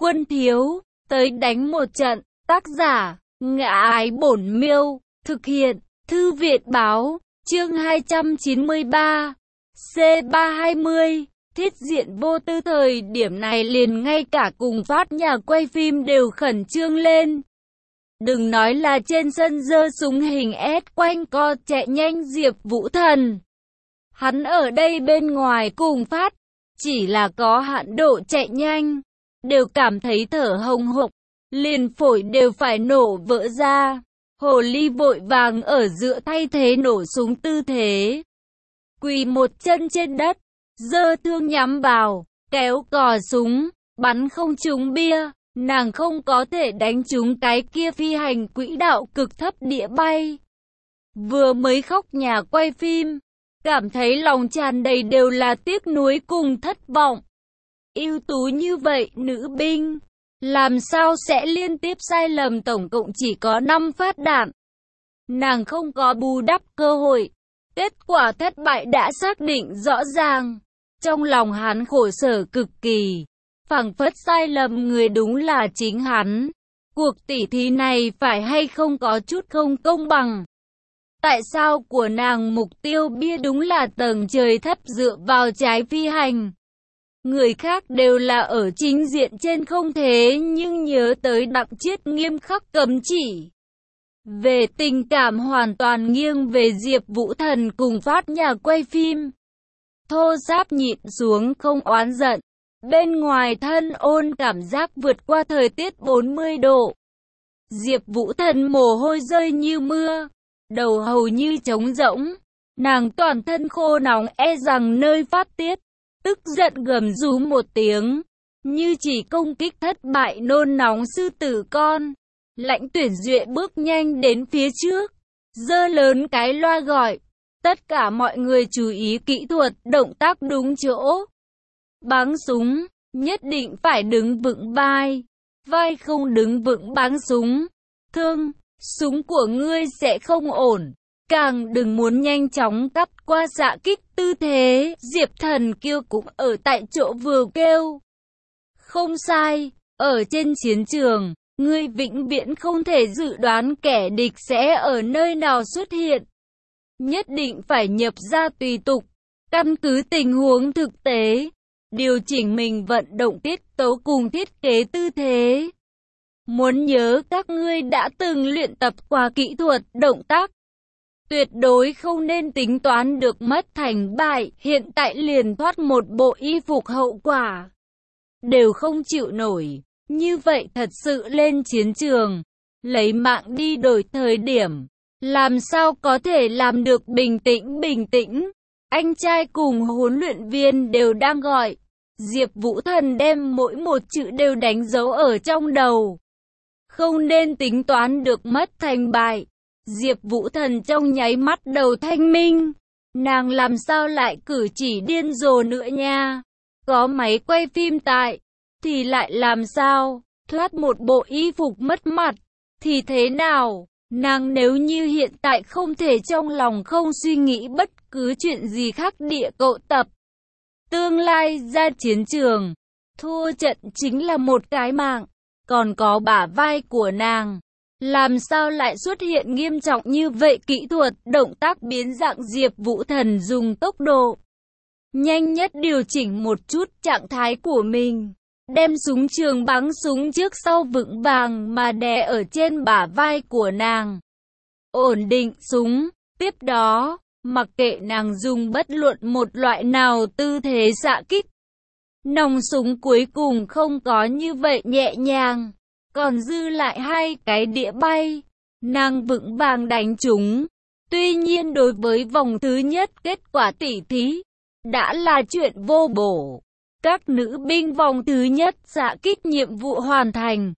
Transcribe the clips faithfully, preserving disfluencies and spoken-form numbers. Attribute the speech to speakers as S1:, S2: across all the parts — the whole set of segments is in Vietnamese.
S1: quân thiếu, tới đánh một trận. Tác giả, Ngã Ái Bổn Miêu, thực hiện, Thư viện Báo, chương hai trăm chín mươi ba, C ba trăm hai mươi. Thiết Diện Vô Tư thời điểm này liền ngay cả cùng phát nhà quay phim đều khẩn trương lên. Đừng nói là trên sân giơ súng hình S quanh co chạy nhanh Diệp Vũ Thần. Hắn ở đây bên ngoài cùng phát, chỉ là có hạn độ chạy nhanh, đều cảm thấy thở hồng hộc, liền phổi đều phải nổ vỡ ra. Hồ ly vội vàng ở giữa thay thế nổ súng tư thế, quỳ một chân trên đất, giơ thương nhắm vào, kéo cò súng, bắn không trúng bia. Nàng không có thể đánh trúng cái kia phi hành quỹ đạo cực thấp đĩa bay. Vừa mới khóc nhà quay phim, cảm thấy lòng tràn đầy đều là tiếc nuối cùng thất vọng. Ưu tú như vậy nữ binh, làm sao sẽ liên tiếp sai lầm, tổng cộng chỉ có năm phát đạn. Nàng không có bù đắp cơ hội, kết quả thất bại đã xác định rõ ràng. Trong lòng hắn khổ sở cực kỳ, phảng phất sai lầm người đúng là chính hắn. Cuộc tỉ thí này phải hay không có chút không công bằng. Tại sao của nàng mục tiêu bia đúng là tầng trời thấp dựa vào trái phi hành? Người khác đều là ở chính diện trên không thế nhưng nhớ tới Đặng Chiết nghiêm khắc cấm chỉ. Về tình cảm hoàn toàn nghiêng về Diệp Vũ Thần cùng phát nhà quay phim. Thô giáp nhịn xuống không oán giận. Bên ngoài thân ôn cảm giác vượt qua thời tiết bốn mươi độ. Diệp Vũ Thần mồ hôi rơi như mưa, đầu hầu như trống rỗng. Nàng toàn thân khô nóng e rằng nơi phát tiết, tức giận gầm rú một tiếng, như chỉ công kích thất bại nôn nóng sư tử con. Lãnh Tuyển Duệ bước nhanh đến phía trước, giơ lớn cái loa gọi, tất cả mọi người chú ý kỹ thuật, động tác đúng chỗ. Bắn súng, nhất định phải đứng vững vai, vai không đứng vững bắn súng, thương, súng của ngươi sẽ không ổn, càng đừng muốn nhanh chóng cắt qua xạ kích tư thế. Diệp Thần Kiêu cũng ở tại chỗ vừa kêu. Không sai, ở trên chiến trường, ngươi vĩnh viễn không thể dự đoán kẻ địch sẽ ở nơi nào xuất hiện. Nhất định phải nhập ra tùy tục, căn cứ tình huống thực tế, điều chỉnh mình vận động tiết tấu cùng thiết kế tư thế. Muốn nhớ các ngươi đã từng luyện tập qua kỹ thuật, động tác. Tuyệt đối không nên tính toán được mất thành bại, hiện tại liền thoát một bộ y phục hậu quả đều không chịu nổi. Như vậy thật sự lên chiến trường, lấy mạng đi đổi thời điểm, làm sao có thể làm được bình tĩnh bình tĩnh. Anh trai cùng huấn luyện viên đều đang gọi. Diệp Vũ Thần đem mỗi một chữ đều đánh dấu ở trong đầu. Không nên tính toán được mất thành bại. Diệp Vũ Thần trong nháy mắt đầu thanh minh. Nàng làm sao lại cử chỉ điên rồ nữa nha. Có máy quay phim tại, thì lại làm sao? Thoát một bộ y phục mất mặt, thì thế nào? Nàng nếu như hiện tại không thể trong lòng không suy nghĩ bất cứ chuyện gì khác địa cậu tập. Tương lai ra chiến trường, thua trận chính là một cái mạng, còn có bả vai của nàng. Làm sao lại xuất hiện nghiêm trọng như vậy? Kỹ thuật, động tác biến dạng. Diệp Vũ Thần dùng tốc độ nhanh nhất điều chỉnh một chút trạng thái của mình. Đem súng trường bắn súng trước sau vững vàng mà đè ở trên bả vai của nàng. Ổn định súng, tiếp đó, mặc kệ nàng dùng bất luận một loại nào tư thế xạ kích. Nòng súng cuối cùng không có như vậy nhẹ nhàng, còn dư lại hai cái đĩa bay. Nàng vững vàng đánh chúng. Tuy nhiên đối với vòng thứ nhất kết quả tỉ thí, đã là chuyện vô bổ. Các nữ binh vòng thứ nhất xạ kích nhiệm vụ hoàn thành.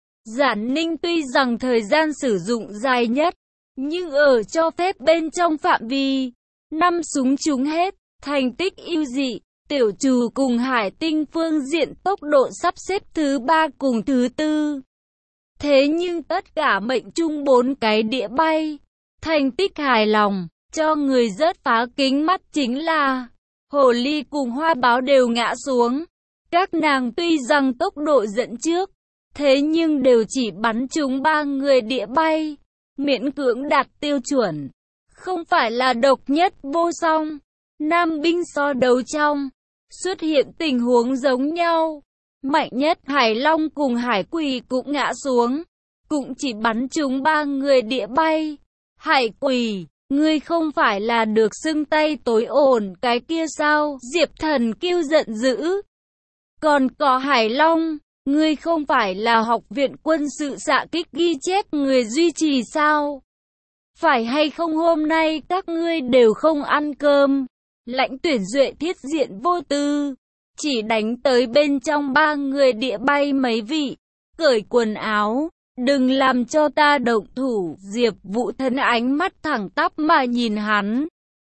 S1: Giản Ninh tuy rằng thời gian sử dụng dài nhất, nhưng ở cho phép bên trong phạm vi, năm súng trúng hết, thành tích ưu dị. Tiểu Trù cùng Hải Tinh phương diện tốc độ sắp xếp thứ ba cùng thứ tư. Thế nhưng tất cả mệnh chung bốn cái đĩa bay. Thành tích hài lòng, cho người rớt phá kính mắt chính là Hồ Ly cùng Hoa Báo đều ngã xuống. Các nàng tuy rằng tốc độ dẫn trước, thế nhưng đều chỉ bắn trúng ba người địa bay, miễn cưỡng đạt tiêu chuẩn. Không phải là độc nhất vô song. Nam binh so đấu trong, xuất hiện tình huống giống nhau. Mạnh nhất Hải Long cùng Hải Quỳ cũng ngã xuống, cũng chỉ bắn trúng ba người địa bay. Hải Quỳ, ngươi không phải là được xưng tay tối ổn cái kia sao? Diệp Thần Kiêu giận dữ. Còn có Hải Long, ngươi không phải là học viện quân sự xạ kích ghi chép người duy trì sao? Phải hay không hôm nay các ngươi đều không ăn cơm? Lãnh Tuyển Duệ thiết diện vô tư, chỉ đánh tới bên trong ba người địa bay mấy vị, cởi quần áo, đừng làm cho ta động thủ. Diệp Vũ Thần ánh mắt thẳng tắp mà nhìn hắn.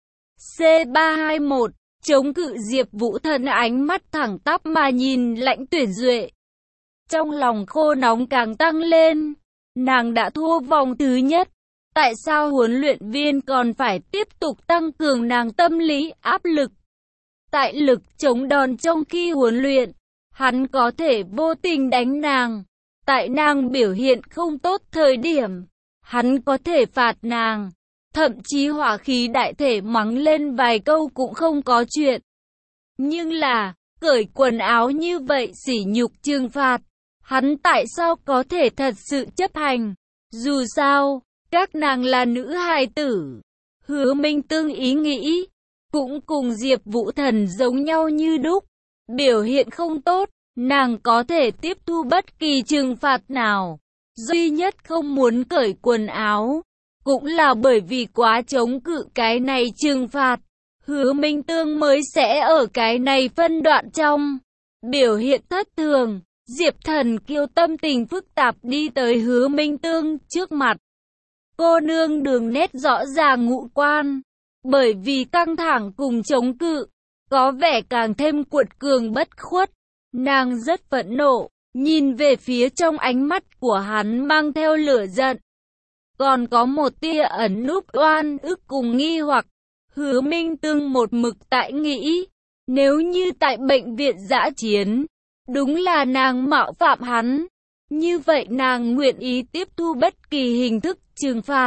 S1: C ba hai mốt, chống cự. Diệp Vũ Thần ánh mắt thẳng tắp mà nhìn Lãnh Tuyển Duệ. Trong lòng khô nóng càng tăng lên, nàng đã thua vòng thứ nhất. Tại sao huấn luyện viên còn phải tiếp tục tăng cường nàng tâm lý áp lực? Tại lực chống đòn trong khi huấn luyện, hắn có thể vô tình đánh nàng. Tại nàng biểu hiện không tốt thời điểm, hắn có thể phạt nàng. Thậm chí hỏa khí đại thể mắng lên vài câu cũng không có chuyện. Nhưng là, cởi quần áo như vậy sỉ nhục trừng phạt, hắn tại sao có thể thật sự chấp hành? Dù sao, các nàng là nữ hài tử. Hứa Minh Tương ý nghĩ, cũng cùng Diệp Vũ Thần giống nhau như đúc. Biểu hiện không tốt, nàng có thể tiếp thu bất kỳ trừng phạt nào. Duy nhất không muốn cởi quần áo, cũng là bởi vì quá chống cự cái này trừng phạt. Hứa Minh Tương mới sẽ ở cái này phân đoạn trong biểu hiện thất thường. Diệp Thần Kiêu tâm tình phức tạp đi tới Hứa Minh Tương trước mặt. Cô nương đường nét rõ ràng ngũ quan, bởi vì căng thẳng cùng chống cự, có vẻ càng thêm cuột cường bất khuất. Nàng rất phẫn nộ, nhìn về phía trong ánh mắt của hắn mang theo lửa giận. Còn có một tia ẩn núp oan ức cùng nghi hoặc. Hứa Minh Tương một mực tại nghĩ, nếu như tại bệnh viện dã chiến, đúng là nàng mạo phạm hắn, như vậy nàng nguyện ý tiếp thu bất kỳ hình thức trừng phạt,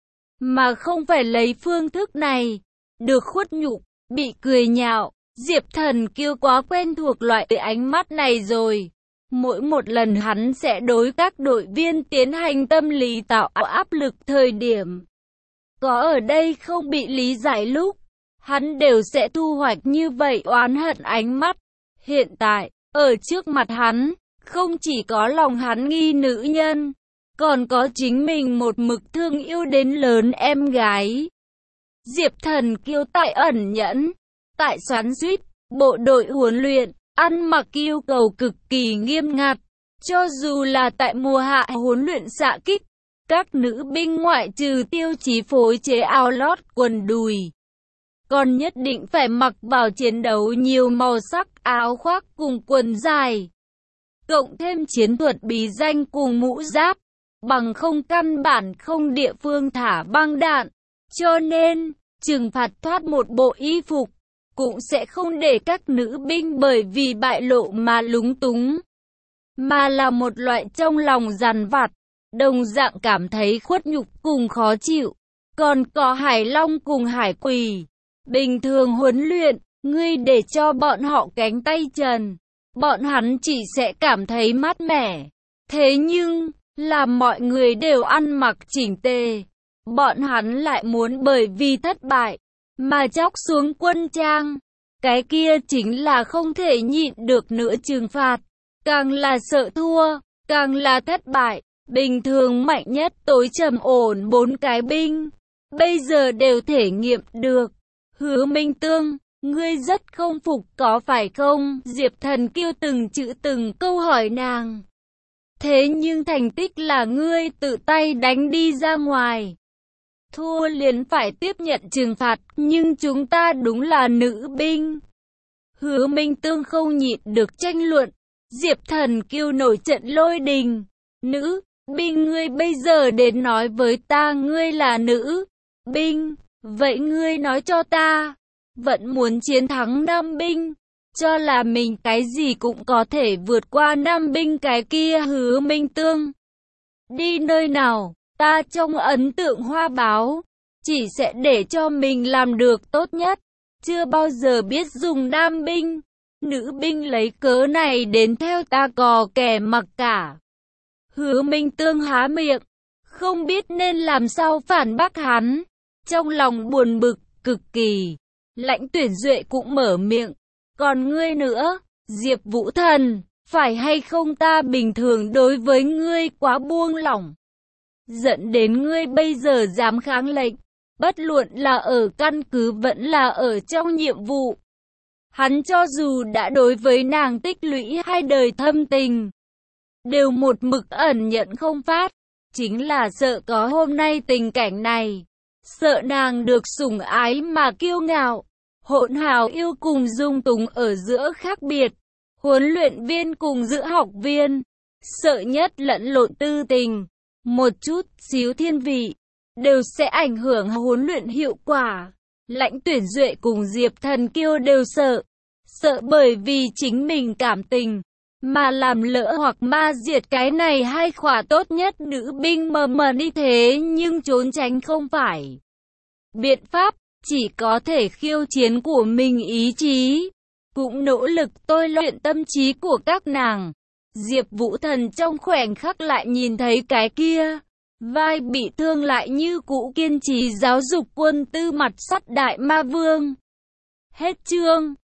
S1: mà không phải lấy phương thức này, được khuất nhục, bị cười nhạo. Diệp Thần Kiêu quá quen thuộc loại ánh mắt này rồi. Mỗi một lần hắn sẽ đối các đội viên tiến hành tâm lý tạo áp lực thời điểm, có ở đây không bị lý giải lúc, hắn đều sẽ thu hoạch như vậy oán hận ánh mắt. Hiện tại, ở trước mặt hắn, không chỉ có lòng hắn nghi nữ nhân, còn có chính mình một mực thương yêu đến lớn em gái. Diệp Thần Kiêu tại ẩn nhẫn, tại xoắn xuýt, bộ đội huấn luyện, ăn mặc yêu cầu cực kỳ nghiêm ngặt. Cho dù là tại mùa hạ huấn luyện xạ kích, các nữ binh ngoại trừ tiêu chí phối chế áo lót quần đùi, còn nhất định phải mặc vào chiến đấu nhiều màu sắc áo khoác cùng quần dài, cộng thêm chiến thuật bí danh cùng mũ giáp, bằng không căn bản không địa phương thả băng đạn. Cho nên, trừng phạt thoát một bộ y phục, cũng sẽ không để các nữ binh bởi vì bại lộ mà lúng túng, mà là một loại trong lòng dằn vặt, đồng dạng cảm thấy khuất nhục cùng khó chịu. Còn có Hải Long cùng Hải Quỳ, bình thường huấn luyện, ngươi để cho bọn họ cánh tay trần, bọn hắn chỉ sẽ cảm thấy mát mẻ. Thế nhưng, làm mọi người đều ăn mặc chỉnh tề, bọn hắn lại muốn bởi vì thất bại mà chóc xuống quân trang. Cái kia chính là không thể nhịn được nữa trừng phạt. Càng là sợ thua, càng là thất bại. Bình thường mạnh nhất tối trầm ổn bốn cái binh, bây giờ đều thể nghiệm được. Hứa Minh Tương, ngươi rất không phục có phải không? Diệp Thần Kiêu từng chữ từng câu hỏi nàng. Thế nhưng thành tích là ngươi tự tay đánh đi ra ngoài. Thua liền phải tiếp nhận trừng phạt, nhưng chúng ta đúng là nữ binh. Hứa Minh Tương không nhịn được tranh luận. Diệp Thần Kiêu nổi trận lôi đình. Nữ binh, ngươi bây giờ đến nói với ta ngươi là nữ binh, vậy ngươi nói cho ta, vẫn muốn chiến thắng nam binh, cho là mình cái gì cũng có thể vượt qua Nam binh cái kia Hứa Minh Tương. Đi nơi nào, ta trong ấn tượng Hoa Báo, chỉ sẽ để cho mình làm được tốt nhất, chưa bao giờ biết dùng nam binh. Nữ binh lấy cớ này đến theo ta cò kẻ mặc cả. Hứa Minh Tương há miệng, không biết nên làm sao phản bác hắn. Trong lòng buồn bực, cực kỳ. Lãnh Tuyển Duệ cũng mở miệng. Còn ngươi nữa, Diệp Vũ Thần, phải hay không ta bình thường đối với ngươi quá buông lỏng, dẫn đến ngươi bây giờ dám kháng lệnh, bất luận là ở căn cứ vẫn là ở trong nhiệm vụ. Hắn cho dù đã đối với nàng tích lũy hai đời thâm tình, đều một mực ẩn nhận không phát, chính là sợ có hôm nay tình cảnh này, sợ nàng được sủng ái mà kiêu ngạo. Hỗn hào yêu cùng dung túng ở giữa khác biệt, huấn luyện viên cùng giữa học viên, sợ nhất lẫn lộn tư tình, một chút xíu thiên vị, đều sẽ ảnh hưởng huấn luyện hiệu quả. Lãnh Tuyển Duệ cùng Diệp Thần Kiêu đều sợ, sợ bởi vì chính mình cảm tình, mà làm lỡ hoặc ma diệt cái này hai khỏa tốt nhất nữ binh mờ mờ đi thế nhưng trốn tránh không phải biện pháp. Chỉ có thể khiêu chiến của mình ý chí, cũng nỗ lực tôi luyện tâm trí của các nàng. Diệp Vũ Thần trong khoảnh khắc lại nhìn thấy cái kia, vai bị thương lại như cũ kiên trì giáo dục quân tư mặt sắt đại ma vương. Hết chương.